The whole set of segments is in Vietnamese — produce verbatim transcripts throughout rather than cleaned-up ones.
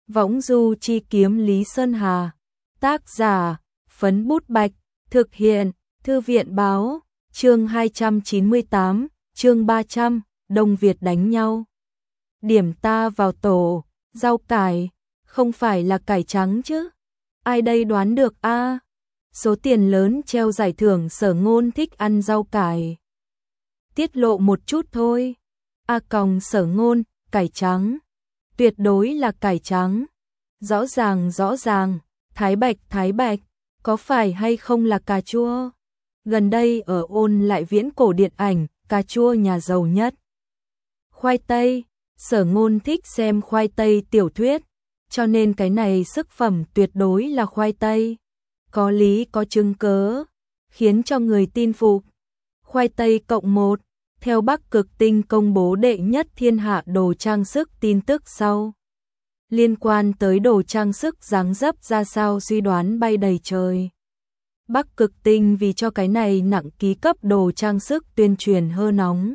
Võng du chi kiếm Lý Sơn Hà. Tác giả, Phấn Bút Bạch. Thực hiện, Thư viện Báo. Chương hai trăm chín mươi tám, chương ba trăm, Đông Việt đánh nhau. Điểm ta vào tổ, rau cải, không phải là cải trắng chứ? Ai đây đoán được a? À? Số tiền lớn treo giải thưởng Sở Ngôn thích ăn rau cải. Tiết lộ một chút thôi. A còng Sở Ngôn, cải trắng. Tuyệt đối là cải trắng. Rõ ràng rõ ràng, thái bạch thái bạch, có phải hay không là cà chua? Gần đây ở ôn lại viễn cổ điện ảnh, cà chua nhà giàu nhất. Khoai tây, Sở Ngôn thích xem khoai tây tiểu thuyết, cho nên cái này sức phẩm tuyệt đối là khoai tây. Có lý có chứng cớ, khiến cho người tin phục. Khoai tây cộng một, theo Bắc Cực Tinh công bố đệ nhất thiên hạ đồ trang sức tin tức sau. Liên quan tới đồ trang sức dáng dấp ra sao suy đoán bay đầy trời. Bắc Cực Tinh vì cho cái này nặng ký cấp đồ trang sức tuyên truyền hơ nóng.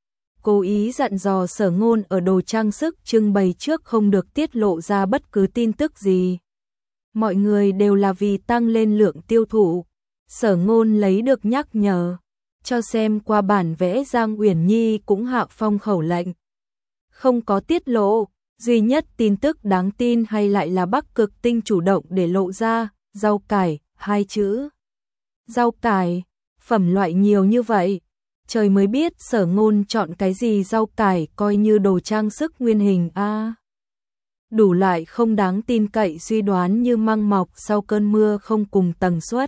Cố ý dặn dò Sở Ngôn ở đồ trang sức trưng bày trước không được tiết lộ ra bất cứ tin tức gì. Mọi người đều là vì tăng lên lượng tiêu thụ. Sở Ngôn lấy được nhắc nhở, cho xem qua bản vẽ Giang Uyển Nhi cũng hạ phong khẩu lệnh. Không có tiết lộ, duy nhất tin tức đáng tin hay lại là Bắc Cực Tinh chủ động để lộ ra, rau cải, hai chữ. Rau cải, phẩm loại nhiều như vậy, trời mới biết Sở Ngôn chọn cái gì rau cải coi như đồ trang sức nguyên hình a. À, đủ loại không đáng tin cậy suy đoán như măng mọc sau cơn mưa không cùng tần suất.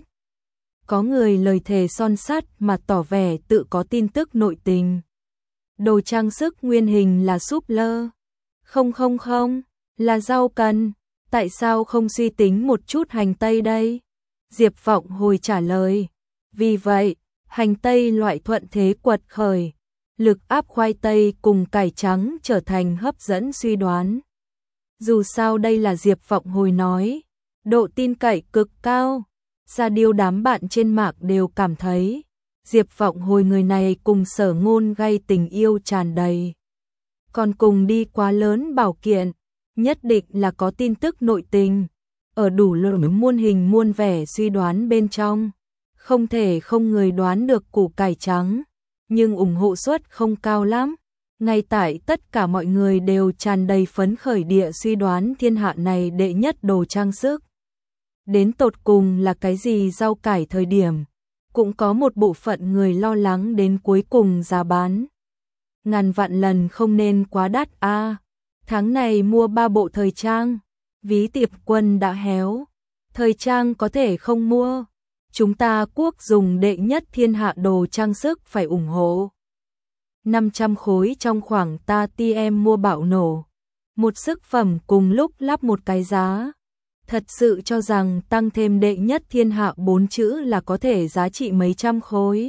Có người lời thề son sắt mà tỏ vẻ tự có tin tức nội tình. Đồ trang sức nguyên hình là súp lơ. Không không không, là rau cần. Tại sao không suy tính một chút hành tây đây? Diệp Vọng Hồi trả lời. Vì vậy, hành tây loại thuận thế quật khởi. Lực áp khoai tây cùng cải trắng trở thành hấp dẫn suy đoán. Dù sao đây là Diệp Vọng Hồi nói. Độ tin cậy cực cao. Ra điều đám bạn trên mạng đều cảm thấy Diệp Vọng Hồi người này cùng Sở Ngôn gây tình yêu tràn đầy. Còn cùng đi quá lớn bảo kiện, nhất định là có tin tức nội tình. Ở đủ loại muôn hình muôn vẻ suy đoán bên trong, không thể không người đoán được củ cải trắng, nhưng ủng hộ suất không cao lắm. Ngay tại tất cả mọi người đều tràn đầy phấn khởi địa suy đoán thiên hạ này đệ nhất đồ trang sức. Đến tột cùng là cái gì rau cải thời điểm, cũng có một bộ phận người lo lắng đến cuối cùng giá bán. Ngàn vạn lần không nên quá đắt a. À, tháng này mua ba bộ thời trang, ví tiệp quân đã héo. Thời trang có thể không mua. Chúng ta quốc dùng đệ nhất thiên hạ đồ trang sức phải ủng hộ. năm trăm khối trong khoảng ta ti em mua bạo nổ. Một sức phẩm cùng lúc lắp một cái giá. Thật sự cho rằng tăng thêm đệ nhất thiên hạ bốn chữ là có thể giá trị mấy trăm khối.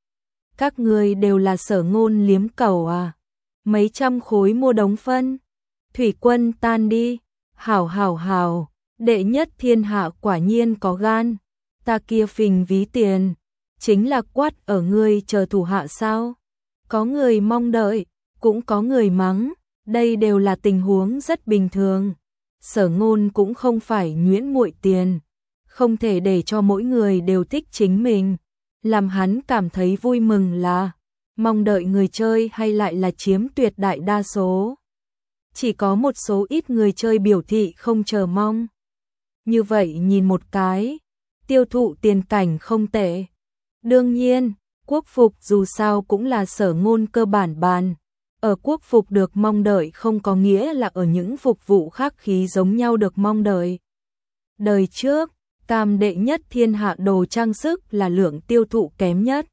Các người đều là Sở Ngôn liếm cầu à? Mấy trăm khối mua đống phân. Thủy quân tan đi. Hảo hảo hảo, đệ nhất thiên hạ quả nhiên có gan. Ta kia phình ví tiền, chính là quát ở ngươi chờ thủ hạ sao? Có người mong đợi, cũng có người mắng, đây đều là tình huống rất bình thường. Sở Ngôn cũng không phải nhuyễn muội tiền, không thể để cho mỗi người đều thích chính mình. Làm hắn cảm thấy vui mừng là mong đợi người chơi hay lại là chiếm tuyệt đại đa số. Chỉ có một số ít người chơi biểu thị không chờ mong. Như vậy nhìn một cái, tiêu thụ tiền cảnh không tệ. Đương nhiên, quốc phục dù sao cũng là Sở Ngôn cơ bản bàn. Ở quốc phục được mong đợi không có nghĩa là ở những phục vụ khác khí giống nhau được mong đợi. Đời trước, cam đệ nhất thiên hạ đồ trang sức là lượng tiêu thụ kém nhất.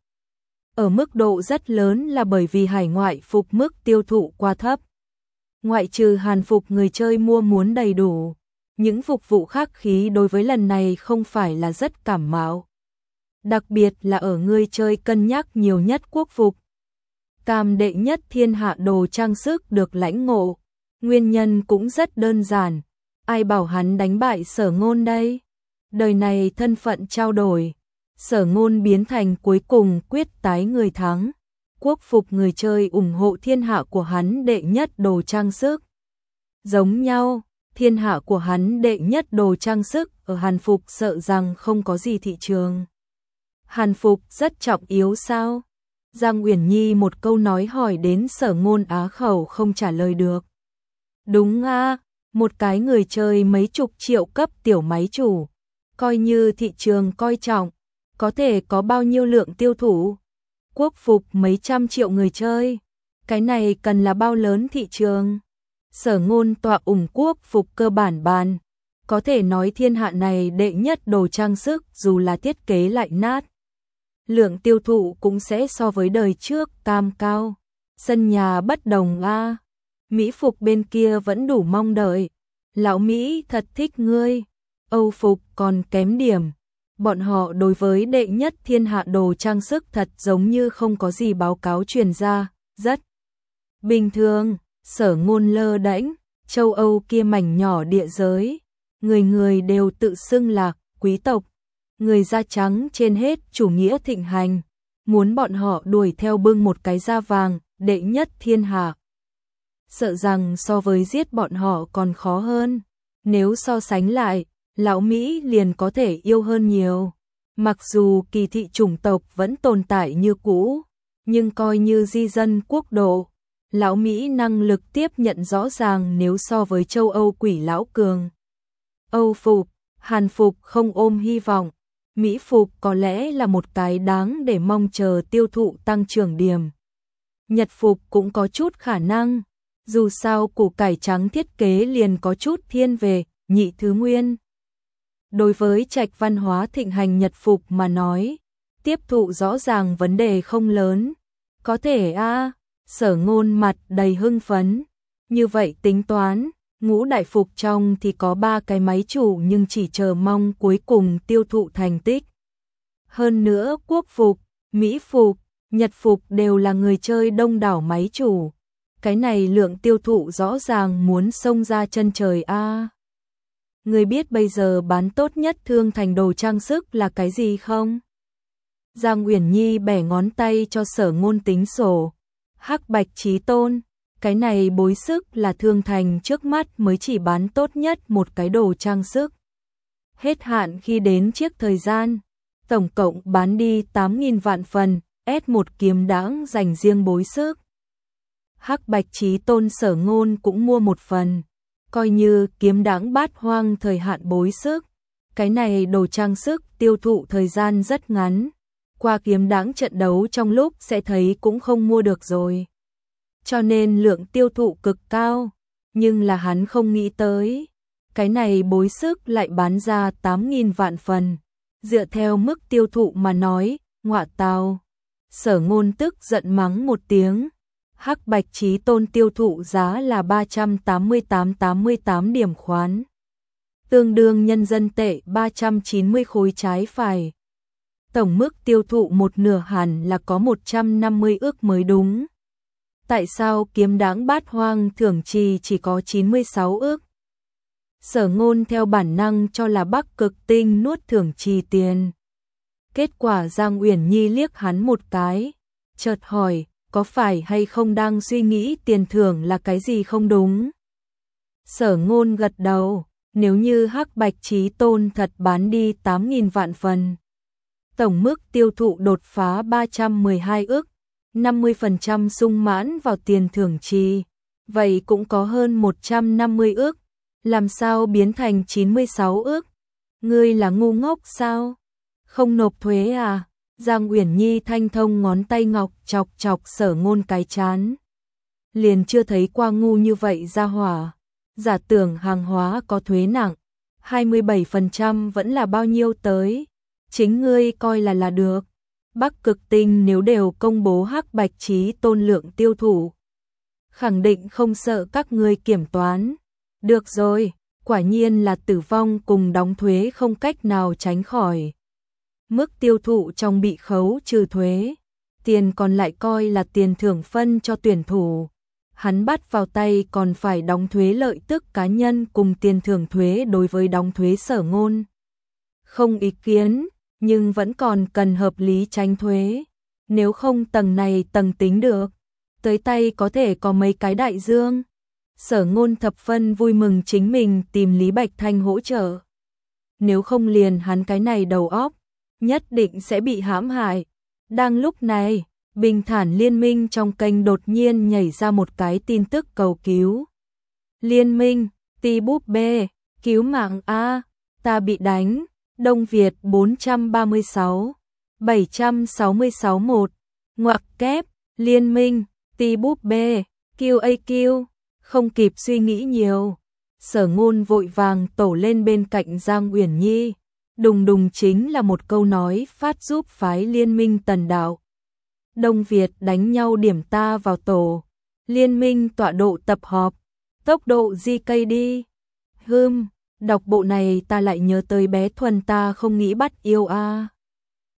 Ở mức độ rất lớn là bởi vì hải ngoại phục mức tiêu thụ quá thấp. Ngoại trừ Hàn phục người chơi mua muốn đầy đủ, những phục vụ khác khí đối với lần này không phải là rất cảm mạo. Đặc biệt là ở người chơi cân nhắc nhiều nhất quốc phục. Cam đệ nhất thiên hạ đồ trang sức được lãnh ngộ, nguyên nhân cũng rất đơn giản. Ai bảo hắn đánh bại Sở Ngôn đây? Đời này thân phận trao đổi, Sở Ngôn biến thành cuối cùng quyết tái người thắng. Quốc phục người chơi ủng hộ thiên hạ của hắn đệ nhất đồ trang sức. Giống nhau, thiên hạ của hắn đệ nhất đồ trang sức ở Hàn Phục sợ rằng không có gì thị trường. Hàn Phục rất trọng yếu sao? Giang Uyển Nhi một câu nói hỏi đến Sở Ngôn á khẩu không trả lời được. Đúng a, một cái người chơi mấy chục triệu cấp tiểu máy chủ, coi như thị trường coi trọng, có thể có bao nhiêu lượng tiêu thụ? Quốc Phục mấy trăm triệu người chơi, cái này cần là bao lớn thị trường? Sở Ngôn tọa ủng Quốc Phục cơ bản bàn, có thể nói thiên hạ này đệ nhất đồ trang sức dù là thiết kế lại nát. Lượng tiêu thụ cũng sẽ so với đời trước cam cao. Sân nhà bất đồng a. Mỹ Phục bên kia vẫn đủ mong đợi. Lão Mỹ thật thích ngươi. Âu Phục còn kém điểm. Bọn họ đối với đệ nhất thiên hạ đồ trang sức thật giống như không có gì báo cáo truyền ra, rất bình thường. Sở Ngôn lơ đễnh, châu Âu kia mảnh nhỏ địa giới, người người đều tự xưng là quý tộc, người da trắng trên hết chủ nghĩa thịnh hành, muốn bọn họ đuổi theo bưng một cái da vàng, đệ nhất thiên hạ. Sợ rằng so với giết bọn họ còn khó hơn, nếu so sánh lại, lão Mỹ liền có thể yêu hơn nhiều. Mặc dù kỳ thị chủng tộc vẫn tồn tại như cũ, nhưng coi như di dân quốc độ, lão Mỹ năng lực tiếp nhận rõ ràng nếu so với châu Âu quỷ lão cường. Âu Phục, Hàn Phục không ôm hy vọng, Mỹ Phục có lẽ là một cái đáng để mong chờ tiêu thụ tăng trưởng điểm. Nhật Phục cũng có chút khả năng, dù sao củ cải trắng thiết kế liền có chút thiên về nhị thứ nguyên. Đối với trạch văn hóa thịnh hành Nhật Phục mà nói, tiếp thụ rõ ràng vấn đề không lớn. Có thể a. Sở Ngôn mặt đầy hưng phấn. Như vậy tính toán, ngũ đại phục trong thì có ba cái máy chủ nhưng chỉ chờ mong cuối cùng tiêu thụ thành tích. Hơn nữa Quốc Phục, Mỹ Phục, Nhật Phục đều là người chơi đông đảo máy chủ. Cái này lượng tiêu thụ rõ ràng muốn xông ra chân trời a. Người biết bây giờ bán tốt nhất thương thành đồ trang sức là cái gì không? Giang Uyển Nhi bẻ ngón tay cho Sở Ngôn tính sổ. Hắc Bạch Chí Tôn, cái này bối sức là thương thành trước mắt mới chỉ bán tốt nhất một cái đồ trang sức. Hết hạn khi đến chiếc thời gian, tổng cộng bán đi tám nghìn vạn phần, ép một kiếm đãng dành riêng bối sức. Hắc Bạch Chí Tôn Sở Ngôn cũng mua một phần, coi như kiếm đãng bát hoang thời hạn bối sức. Cái này đồ trang sức tiêu thụ thời gian rất ngắn. Qua kiếm đãng trận đấu trong lúc sẽ thấy cũng không mua được rồi. Cho nên lượng tiêu thụ cực cao, nhưng là hắn không nghĩ tới. Cái này bối sức lại bán ra tám nghìn vạn phần. Dựa theo mức tiêu thụ mà nói, ngọa tào. Sở Ngôn tức giận mắng một tiếng. Hắc Bạch Chí Tôn tiêu thụ giá là ba trăm tám mươi tám tám mươi tám điểm khoán. Tương đương nhân dân tệ ba trăm chín mươi khối trái phải. Tổng mức tiêu thụ một nửa hẳn là có một trăm năm mươi ước mới đúng. Tại sao kiếm đãng bát hoang thưởng trì chỉ có chín mươi sáu ước? Sở Ngôn theo bản năng cho là Bắc Cực Tinh nuốt thưởng trì tiền. Kết quả Giang Uyển Nhi liếc hắn một cái, chợt hỏi, có phải hay không đang suy nghĩ tiền thưởng là cái gì không đúng? Sở Ngôn gật đầu, nếu như Hắc Bạch Chí Tôn thật bán đi tám nghìn vạn phần. Tổng mức tiêu thụ đột phá ba trăm mười hai ước, năm mươi phần trăm sung mãn vào tiền thưởng trì, vậy cũng có hơn một trăm năm mươi ước, làm sao biến thành chín mươi sáu ước? Ngươi là ngu ngốc sao? Không nộp thuế à? Giang Uyển Nhi thanh thông ngón tay ngọc chọc chọc Sở Ngôn cái chán. Liền chưa thấy qua ngu như vậy ra hỏa, giả tưởng hàng hóa có thuế nặng, hai mươi bảy phần trăm vẫn là bao nhiêu tới? Chính ngươi coi là là được. Bắc Cực Tinh nếu đều công bố Hắc Bạch Chí Tôn lượng tiêu thụ, khẳng định không sợ các ngươi kiểm toán. Được rồi, quả nhiên là tử vong cùng đóng thuế không cách nào tránh khỏi. Mức tiêu thụ trong bị khấu trừ thuế, tiền còn lại coi là tiền thưởng phân cho tuyển thủ. Hắn bắt vào tay còn phải đóng thuế lợi tức cá nhân cùng tiền thưởng thuế đối với đóng thuế Sở Ngôn. Không ý kiến, nhưng vẫn còn cần hợp lý tránh thuế. Nếu không tầng này tầng tính được, tới tay có thể có mấy cái đại dương. Sở Ngôn thập phân vui mừng chính mình tìm Lý Bạch Thanh hỗ trợ. Nếu không liền hắn cái này đầu óc, nhất định sẽ bị hãm hại. Đang lúc này, Bình Thản Liên Minh trong kênh đột nhiên nhảy ra một cái tin tức cầu cứu. Liên Minh, Ti búp bê, cứu mạng a, ta bị đánh. Đông Việt bốn ba sáu, bảy sáu sáu một, ngoặc kép, Liên Minh, Ti búp bê, quy a quy, không kịp suy nghĩ nhiều. Sở Ngôn vội vàng tổ lên bên cạnh Giang Uyển Nhi, đùng đùng chính là một câu nói phát giúp phái Liên Minh Tần Đạo. Đông Việt đánh nhau điểm ta vào tổ, Liên Minh tọa độ tập họp, tốc độ gi cây đi. Hừm, đọc bộ này ta lại nhớ tới bé Thuần ta không nghĩ bắt yêu a.